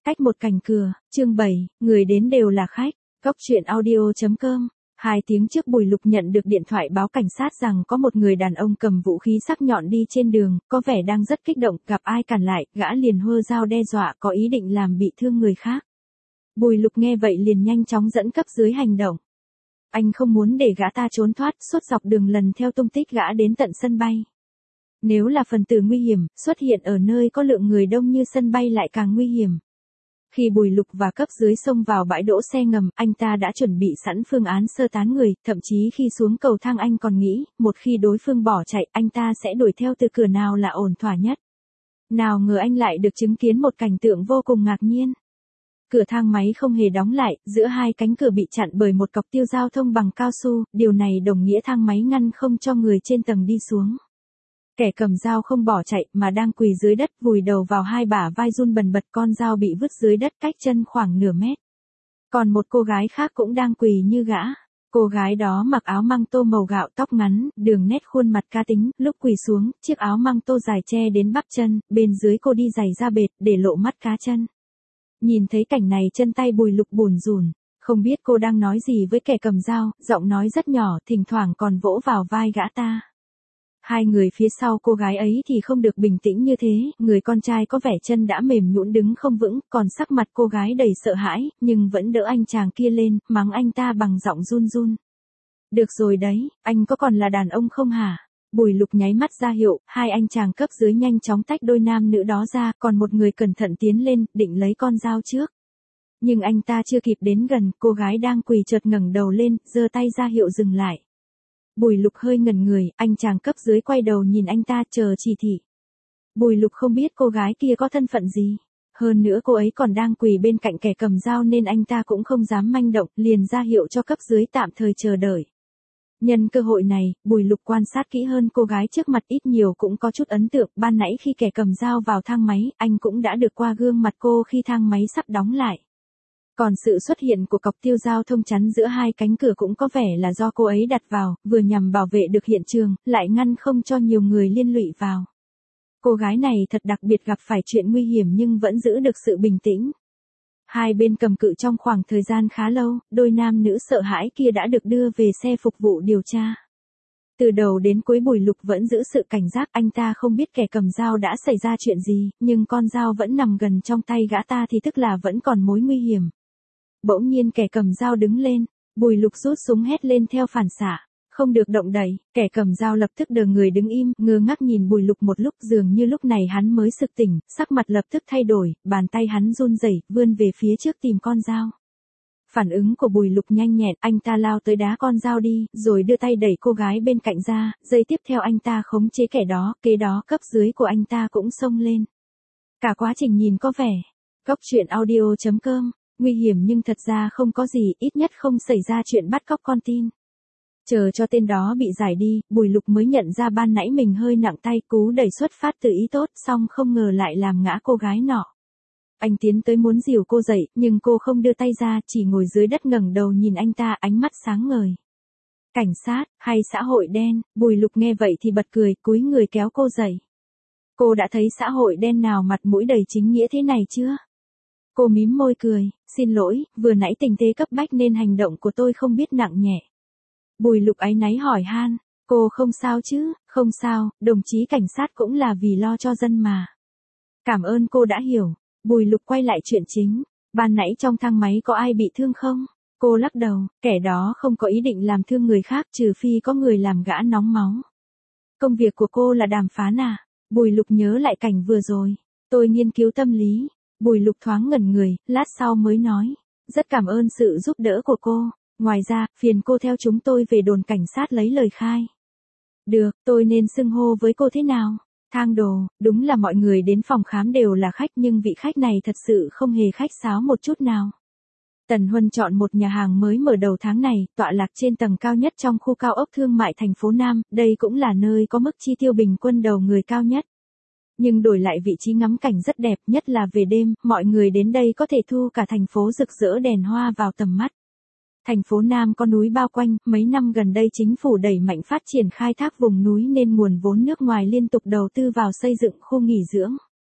cách một cành cửa, chương 7, người đến đều là khách, Cốc truyện audio.com. 2 tiếng trước Bùi Lục nhận được điện thoại báo cảnh sát rằng có một người đàn ông cầm vũ khí sắc nhọn đi trên đường, có vẻ đang rất kích động, gặp ai cản lại, gã liền hơ dao đe dọa có ý định làm bị thương người khác. Bùi Lục nghe vậy liền nhanh chóng dẫn cấp dưới hành động. Anh không muốn để gã ta trốn thoát, suốt dọc đường lần theo tung tích gã đến tận sân bay. Nếu là phần tử nguy hiểm, xuất hiện ở nơi có lượng người đông như sân bay lại càng nguy hiểm. Khi Bùi Lục và cấp dưới xông vào bãi đỗ xe ngầm, anh ta đã chuẩn bị sẵn phương án sơ tán người, thậm chí khi xuống cầu thang anh còn nghĩ, một khi đối phương bỏ chạy, anh ta sẽ đuổi theo từ cửa nào là ổn thỏa nhất. Nào ngờ anh lại được chứng kiến một cảnh tượng vô cùng ngạc nhiên. Cửa thang máy không hề đóng lại, giữa hai cánh cửa bị chặn bởi một cọc tiêu giao thông bằng cao su, điều này đồng nghĩa thang máy ngăn không cho người trên tầng đi xuống. Kẻ cầm dao không bỏ chạy mà đang quỳ dưới đất vùi đầu vào hai bả vai run bần bật, con dao bị vứt dưới đất cách chân khoảng nửa mét. Còn một cô gái khác cũng đang quỳ như gã. Cô gái đó mặc áo măng tô màu gạo, tóc ngắn, đường nét khuôn mặt cá tính, lúc quỳ xuống, chiếc áo măng tô dài che đến bắp chân, bên dưới cô đi giày da bệt để lộ mắt cá chân. Nhìn thấy cảnh này chân tay Bùi Lục bùn rùn, không biết cô đang nói gì với kẻ cầm dao, giọng nói rất nhỏ, thỉnh thoảng còn vỗ vào vai gã ta. Hai người phía sau cô gái ấy thì không được bình tĩnh như thế, người con trai có vẻ chân đã mềm nhũn đứng không vững, còn sắc mặt cô gái đầy sợ hãi, nhưng vẫn đỡ anh chàng kia lên, mắng anh ta bằng giọng run run. Được rồi đấy, anh có còn là đàn ông không hả? Bùi Lục nháy mắt ra hiệu, hai anh chàng cấp dưới nhanh chóng tách đôi nam nữ đó ra, còn một người cẩn thận tiến lên, định lấy con dao trước. Nhưng anh ta chưa kịp đến gần, cô gái đang quỳ chợt ngẩng đầu lên, giơ tay ra hiệu dừng lại. Bùi Lục hơi ngẩn người, anh chàng cấp dưới quay đầu nhìn anh ta chờ chỉ thị. Bùi Lục không biết cô gái kia có thân phận gì. Hơn nữa cô ấy còn đang quỳ bên cạnh kẻ cầm dao nên anh ta cũng không dám manh động, liền ra hiệu cho cấp dưới tạm thời chờ đợi. Nhân cơ hội này, Bùi Lục quan sát kỹ hơn cô gái trước mặt, ít nhiều cũng có chút ấn tượng, ban nãy khi kẻ cầm dao vào thang máy, anh cũng đã được qua gương mặt cô khi thang máy sắp đóng lại. Còn sự xuất hiện của cọc tiêu giao thông chắn giữa hai cánh cửa cũng có vẻ là do cô ấy đặt vào, vừa nhằm bảo vệ được hiện trường, lại ngăn không cho nhiều người liên lụy vào. Cô gái này thật đặc biệt, gặp phải chuyện nguy hiểm nhưng vẫn giữ được sự bình tĩnh. Hai bên cầm cự trong khoảng thời gian khá lâu, đôi nam nữ sợ hãi kia đã được đưa về xe phục vụ điều tra. Từ đầu đến cuối Bùi Lục vẫn giữ sự cảnh giác, anh ta không biết kẻ cầm dao đã xảy ra chuyện gì, nhưng con dao vẫn nằm gần trong tay gã ta thì tức là vẫn còn mối nguy hiểm. Bỗng nhiên kẻ cầm dao đứng lên, Bùi Lục rút súng hét lên theo phản xạ, không được động đậy, kẻ cầm dao lập tức đờ người đứng im, ngơ ngác nhìn Bùi Lục một lúc, dường như lúc này hắn mới sực tỉnh, sắc mặt lập tức thay đổi, bàn tay hắn run rẩy, vươn về phía trước tìm con dao. Phản ứng của Bùi Lục nhanh nhẹn, anh ta lao tới đá con dao đi, rồi đưa tay đẩy cô gái bên cạnh ra, giây tiếp theo anh ta khống chế kẻ đó, kế đó cấp dưới của anh ta cũng xông lên. Cả quá trình nhìn có vẻ, Cốc truyện audio.com. Nguy hiểm nhưng thật ra không có gì, ít nhất không xảy ra chuyện bắt cóc con tin. Chờ cho tên đó bị giải đi, Bùi Lục mới nhận ra ban nãy mình hơi nặng tay, cú đẩy xuất phát từ ý tốt, song không ngờ lại làm ngã cô gái nọ. Anh tiến tới muốn dìu cô dậy, nhưng cô không đưa tay ra, chỉ ngồi dưới đất ngẩng đầu nhìn anh ta, ánh mắt sáng ngời. Cảnh sát, hay xã hội đen? Bùi Lục nghe vậy thì bật cười, cúi người kéo cô dậy. Cô đã thấy xã hội đen nào mặt mũi đầy chính nghĩa thế này chưa? Cô mím môi cười, xin lỗi, vừa nãy tình thế cấp bách nên hành động của tôi không biết nặng nhẹ. Bùi Lục áy náy hỏi han, cô không sao chứ? Không sao, đồng chí cảnh sát cũng là vì lo cho dân mà. Cảm ơn cô đã hiểu. Bùi Lục quay lại chuyện chính, ban nãy trong thang máy có ai bị thương không? Cô lắc đầu, kẻ đó không có ý định làm thương người khác trừ phi có người làm gã nóng máu. Công việc của cô là đàm phán à? Bùi Lục nhớ lại cảnh vừa rồi, tôi nghiên cứu tâm lý. Bùi Lục thoáng ngẩn người, lát sau mới nói, rất cảm ơn sự giúp đỡ của cô, ngoài ra, phiền cô theo chúng tôi về đồn cảnh sát lấy lời khai. Được, tôi nên xưng hô với cô thế nào? Thang Đồ, đúng là mọi người đến phòng khám đều là khách nhưng vị khách này thật sự không hề khách sáo một chút nào. Tần Huân chọn một nhà hàng mới mở đầu tháng này, tọa lạc trên tầng cao nhất trong khu cao ốc thương mại thành phố Nam, đây cũng là nơi có mức chi tiêu bình quân đầu người cao nhất. Nhưng đổi lại vị trí ngắm cảnh rất đẹp, nhất là về đêm, mọi người đến đây có thể thu cả thành phố rực rỡ đèn hoa vào tầm mắt. Thành phố Nam có núi bao quanh, mấy năm gần đây chính phủ đẩy mạnh phát triển khai thác vùng núi nên nguồn vốn nước ngoài liên tục đầu tư vào xây dựng khu nghỉ dưỡng.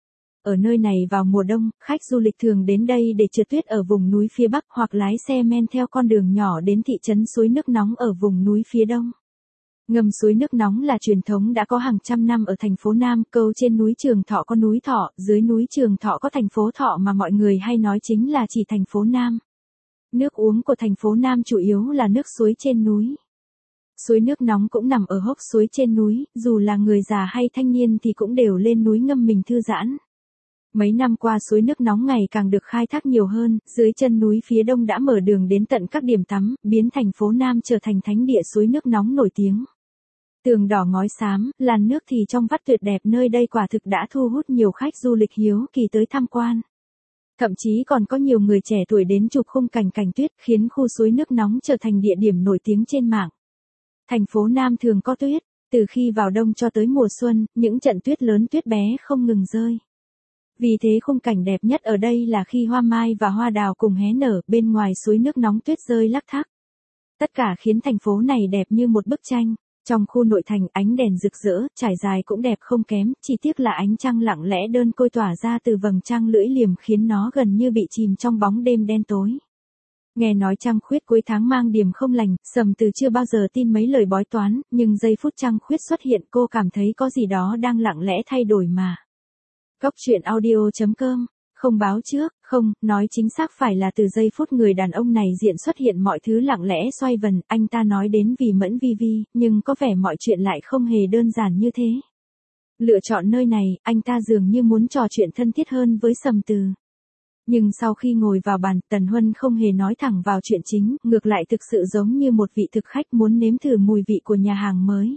Ở nơi này vào mùa đông, khách du lịch thường đến đây để trượt tuyết ở vùng núi phía Bắc hoặc lái xe men theo con đường nhỏ đến thị trấn suối nước nóng ở vùng núi phía Đông. Ngâm suối nước nóng là truyền thống đã có hàng trăm năm ở thành phố Nam, câu trên núi Trường Thọ có núi Thọ, dưới núi Trường Thọ có thành phố Thọ mà mọi người hay nói chính là chỉ thành phố Nam. Nước uống của thành phố Nam chủ yếu là nước suối trên núi. Suối nước nóng cũng nằm ở hốc suối trên núi, dù là người già hay thanh niên thì cũng đều lên núi ngâm mình thư giãn. Mấy năm qua suối nước nóng ngày càng được khai thác nhiều hơn, dưới chân núi phía đông đã mở đường đến tận các điểm tắm, biến thành phố Nam trở thành thánh địa suối nước nóng nổi tiếng. Tường đỏ ngói xám, làn nước thì trong vắt tuyệt đẹp, nơi đây quả thực đã thu hút nhiều khách du lịch hiếu kỳ tới tham quan. Thậm chí còn có nhiều người trẻ tuổi đến chụp khung cảnh cảnh tuyết, khiến khu suối nước nóng trở thành địa điểm nổi tiếng trên mạng. Thành phố Nam thường có tuyết, từ khi vào đông cho tới mùa xuân, những trận tuyết lớn tuyết bé không ngừng rơi. Vì thế khung cảnh đẹp nhất ở đây là khi hoa mai và hoa đào cùng hé nở, bên ngoài suối nước nóng tuyết rơi lác thác. Tất cả khiến thành phố này đẹp như một bức tranh. Trong khu nội thành, ánh đèn rực rỡ, trải dài cũng đẹp không kém, chỉ tiếc là ánh trăng lặng lẽ đơn côi tỏa ra từ vầng trăng lưỡi liềm khiến nó gần như bị chìm trong bóng đêm đen tối. Nghe nói trăng khuyết cuối tháng mang điểm không lành, Sầm Từ chưa bao giờ tin mấy lời bói toán, nhưng giây phút trăng khuyết xuất hiện cô cảm thấy có gì đó đang lặng lẽ thay đổi mà. Cốc truyện audio.com, không báo trước, không, nói chính xác phải là từ giây phút người đàn ông này diện xuất hiện mọi thứ lặng lẽ xoay vần, anh ta nói đến vì Mẫn Vi Vi, nhưng có vẻ mọi chuyện lại không hề đơn giản như thế. Lựa chọn nơi này, anh ta dường như muốn trò chuyện thân thiết hơn với Sầm Từ. Nhưng sau khi ngồi vào bàn, Tần Huân không hề nói thẳng vào chuyện chính, ngược lại thực sự giống như một vị thực khách muốn nếm thử mùi vị của nhà hàng mới.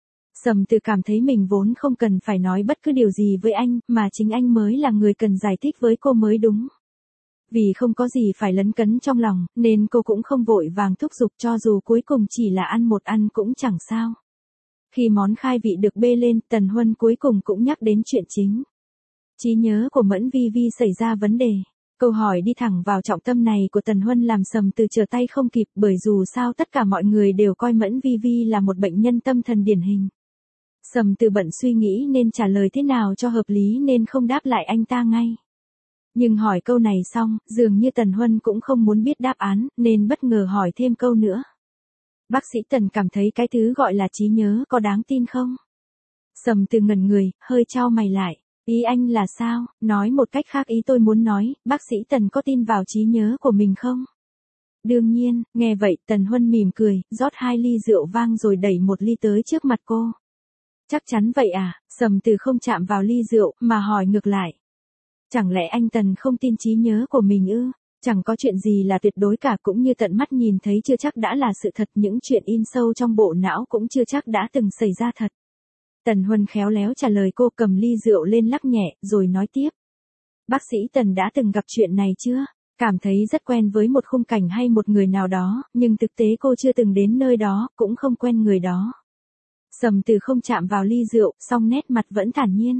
Sầm Từ cảm thấy mình vốn không cần phải nói bất cứ điều gì với anh, mà chính anh mới là người cần giải thích với cô mới đúng. Vì không có gì phải lấn cấn trong lòng, nên cô cũng không vội vàng thúc giục, cho dù cuối cùng chỉ là ăn một ăn cũng chẳng sao. Khi món khai vị được bê lên, Tần Huân cuối cùng cũng nhắc đến chuyện chính. Trí nhớ của Mẫn Vi Vi xảy ra vấn đề. Câu hỏi đi thẳng vào trọng tâm này của Tần Huân làm Sầm Từ trở tay không kịp, bởi dù sao tất cả mọi người đều coi Mẫn Vi Vi là một bệnh nhân tâm thần điển hình. Sầm Từ bận suy nghĩ nên trả lời thế nào cho hợp lý nên không đáp lại anh ta ngay. Nhưng hỏi câu này xong, dường như Tần Huân cũng không muốn biết đáp án, nên bất ngờ hỏi thêm câu nữa. Bác sĩ Tần cảm thấy cái thứ gọi là trí nhớ có đáng tin không? Sầm Từ ngẩn người, hơi chau mày lại. Ý anh là sao? Nói một cách khác, ý tôi muốn nói, bác sĩ Tần có tin vào trí nhớ của mình không? Đương nhiên, nghe vậy Tần Huân mỉm cười, rót 2 ly rượu vang rồi đẩy 1 ly tới trước mặt cô. Chắc chắn vậy à? Sầm Từ không chạm vào ly rượu, mà hỏi ngược lại. Chẳng lẽ anh Tần không tin trí nhớ của mình ư? Chẳng có chuyện gì là tuyệt đối cả, cũng như tận mắt nhìn thấy chưa chắc đã là sự thật, những chuyện in sâu trong bộ não cũng chưa chắc đã từng xảy ra thật. Tần Huân khéo léo trả lời cô, cầm ly rượu lên lắc nhẹ, rồi nói tiếp. Bác sĩ Tần đã từng gặp chuyện này chưa? Cảm thấy rất quen với một khung cảnh hay một người nào đó, nhưng thực tế cô chưa từng đến nơi đó, cũng không quen người đó. Sầm Từ không chạm vào ly rượu, song nét mặt vẫn thản nhiên.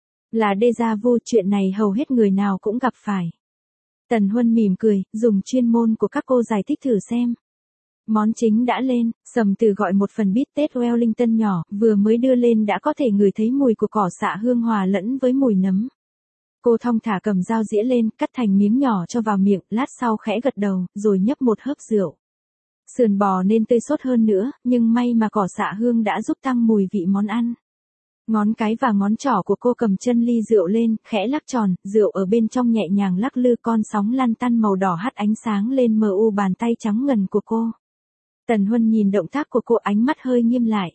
Là déjà vu, chuyện này hầu hết người nào cũng gặp phải. Tần Huân mỉm cười, dùng chuyên môn của các cô giải thích thử xem. Món chính đã lên, Sầm Từ gọi một phần bít tết Wellington nhỏ, vừa mới đưa lên đã có thể ngửi thấy mùi của cỏ xạ hương hòa lẫn với mùi nấm. Cô thong thả cầm dao dĩa lên, cắt thành miếng nhỏ cho vào miệng, lát sau khẽ gật đầu, rồi nhấp một hớp rượu. Sườn bò nên tươi sốt hơn nữa, nhưng may mà cỏ xạ hương đã giúp tăng mùi vị món ăn. Ngón cái và ngón trỏ của cô cầm chân ly rượu lên, khẽ lắc tròn, rượu ở bên trong nhẹ nhàng lắc lư, con sóng lăn tăn màu đỏ hắt ánh sáng lên mờ u bàn tay trắng ngần của cô. Tần Huân nhìn động tác của cô, ánh mắt hơi nghiêm lại.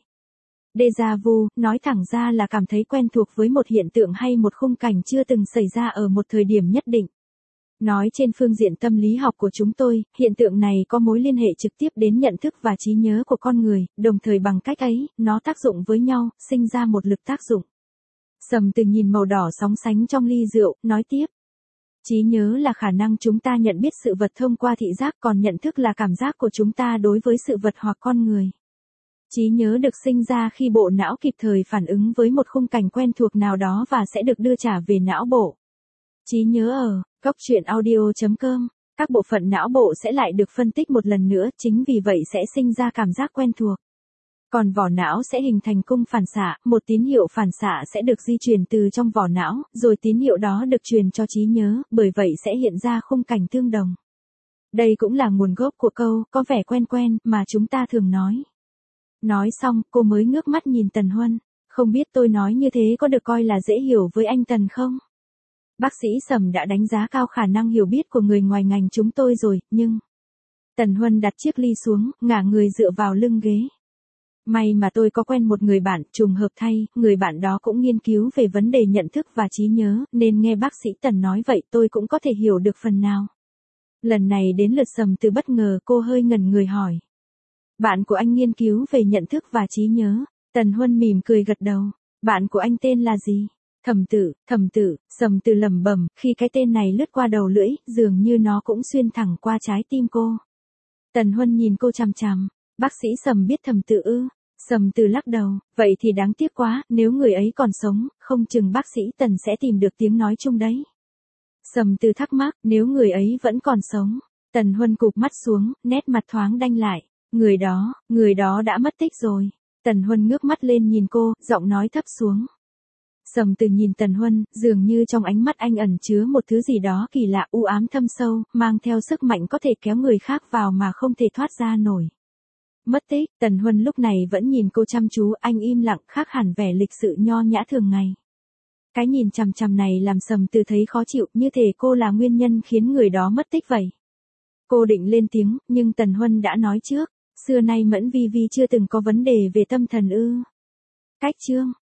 Déjà vu, nói thẳng ra là cảm thấy quen thuộc với một hiện tượng hay một khung cảnh chưa từng xảy ra ở một thời điểm nhất định. Nói trên phương diện tâm lý học của chúng tôi, hiện tượng này có mối liên hệ trực tiếp đến nhận thức và trí nhớ của con người, đồng thời bằng cách ấy, nó tác dụng với nhau, sinh ra một lực tác dụng. Sầm Từ nhìn màu đỏ sóng sánh trong ly rượu, nói tiếp. Trí nhớ là khả năng chúng ta nhận biết sự vật thông qua thị giác, còn nhận thức là cảm giác của chúng ta đối với sự vật hoặc con người. Trí nhớ được sinh ra khi bộ não kịp thời phản ứng với một khung cảnh quen thuộc nào đó và sẽ được đưa trả về não bộ. Trí nhớ ở cốc truyện audio.com, các bộ phận não bộ sẽ lại được phân tích một lần nữa, chính vì vậy sẽ sinh ra cảm giác quen thuộc. Còn vỏ não sẽ hình thành cung phản xạ, một tín hiệu phản xạ sẽ được di chuyển từ trong vỏ não, rồi tín hiệu đó được truyền cho trí nhớ, bởi vậy sẽ hiện ra khung cảnh tương đồng. Đây cũng là nguồn gốc của câu, có vẻ quen quen, mà chúng ta thường nói. Nói xong, cô mới ngước mắt nhìn Tần Huân. Không biết tôi nói như thế có được coi là dễ hiểu với anh Tần không? Bác sĩ Sầm đã đánh giá cao khả năng hiểu biết của người ngoài ngành chúng tôi rồi, nhưng... Tần Huân đặt chiếc ly xuống, ngả người dựa vào lưng ghế. May mà tôi có quen một người bạn, trùng hợp thay, người bạn đó cũng nghiên cứu về vấn đề nhận thức và trí nhớ, nên nghe bác sĩ Tần nói vậy tôi cũng có thể hiểu được phần nào. Lần này đến lượt Sầm Từ bất ngờ, cô hơi ngẩn người hỏi. Bạn của anh nghiên cứu về nhận thức và trí nhớ. Tần Huân mỉm cười gật đầu. Bạn của anh tên là gì? Thẩm Tử, Sầm Từ lẩm bẩm, khi cái tên này lướt qua đầu lưỡi, dường như nó cũng xuyên thẳng qua trái tim cô. Tần Huân nhìn cô chằm chằm. Bác sĩ Sầm biết Thẩm Tử ư? Sầm Từ lắc đầu, vậy thì đáng tiếc quá, nếu người ấy còn sống, không chừng bác sĩ Tần sẽ tìm được tiếng nói chung đấy. Sầm Từ thắc mắc, nếu người ấy vẫn còn sống. Tần Huân cụp mắt xuống, nét mặt thoáng đanh lại. Người đó đã mất tích rồi. Tần Huân ngước mắt lên nhìn cô, giọng nói thấp xuống. Sầm Từ nhìn Tần Huân, dường như trong ánh mắt anh ẩn chứa một thứ gì đó kỳ lạ u ám thâm sâu, mang theo sức mạnh có thể kéo người khác vào mà không thể thoát ra nổi. Mất tích, Tần Huân lúc này vẫn nhìn cô chăm chú, anh im lặng, khác hẳn vẻ lịch sự nho nhã thường ngày. Cái nhìn chằm chằm này làm Sầm Từ thấy khó chịu, như thể cô là nguyên nhân khiến người đó mất tích vậy. Cô định lên tiếng, nhưng Tần Huân đã nói trước, xưa nay Mẫn Vi Vi chưa từng có vấn đề về tâm thần ư. Cách chương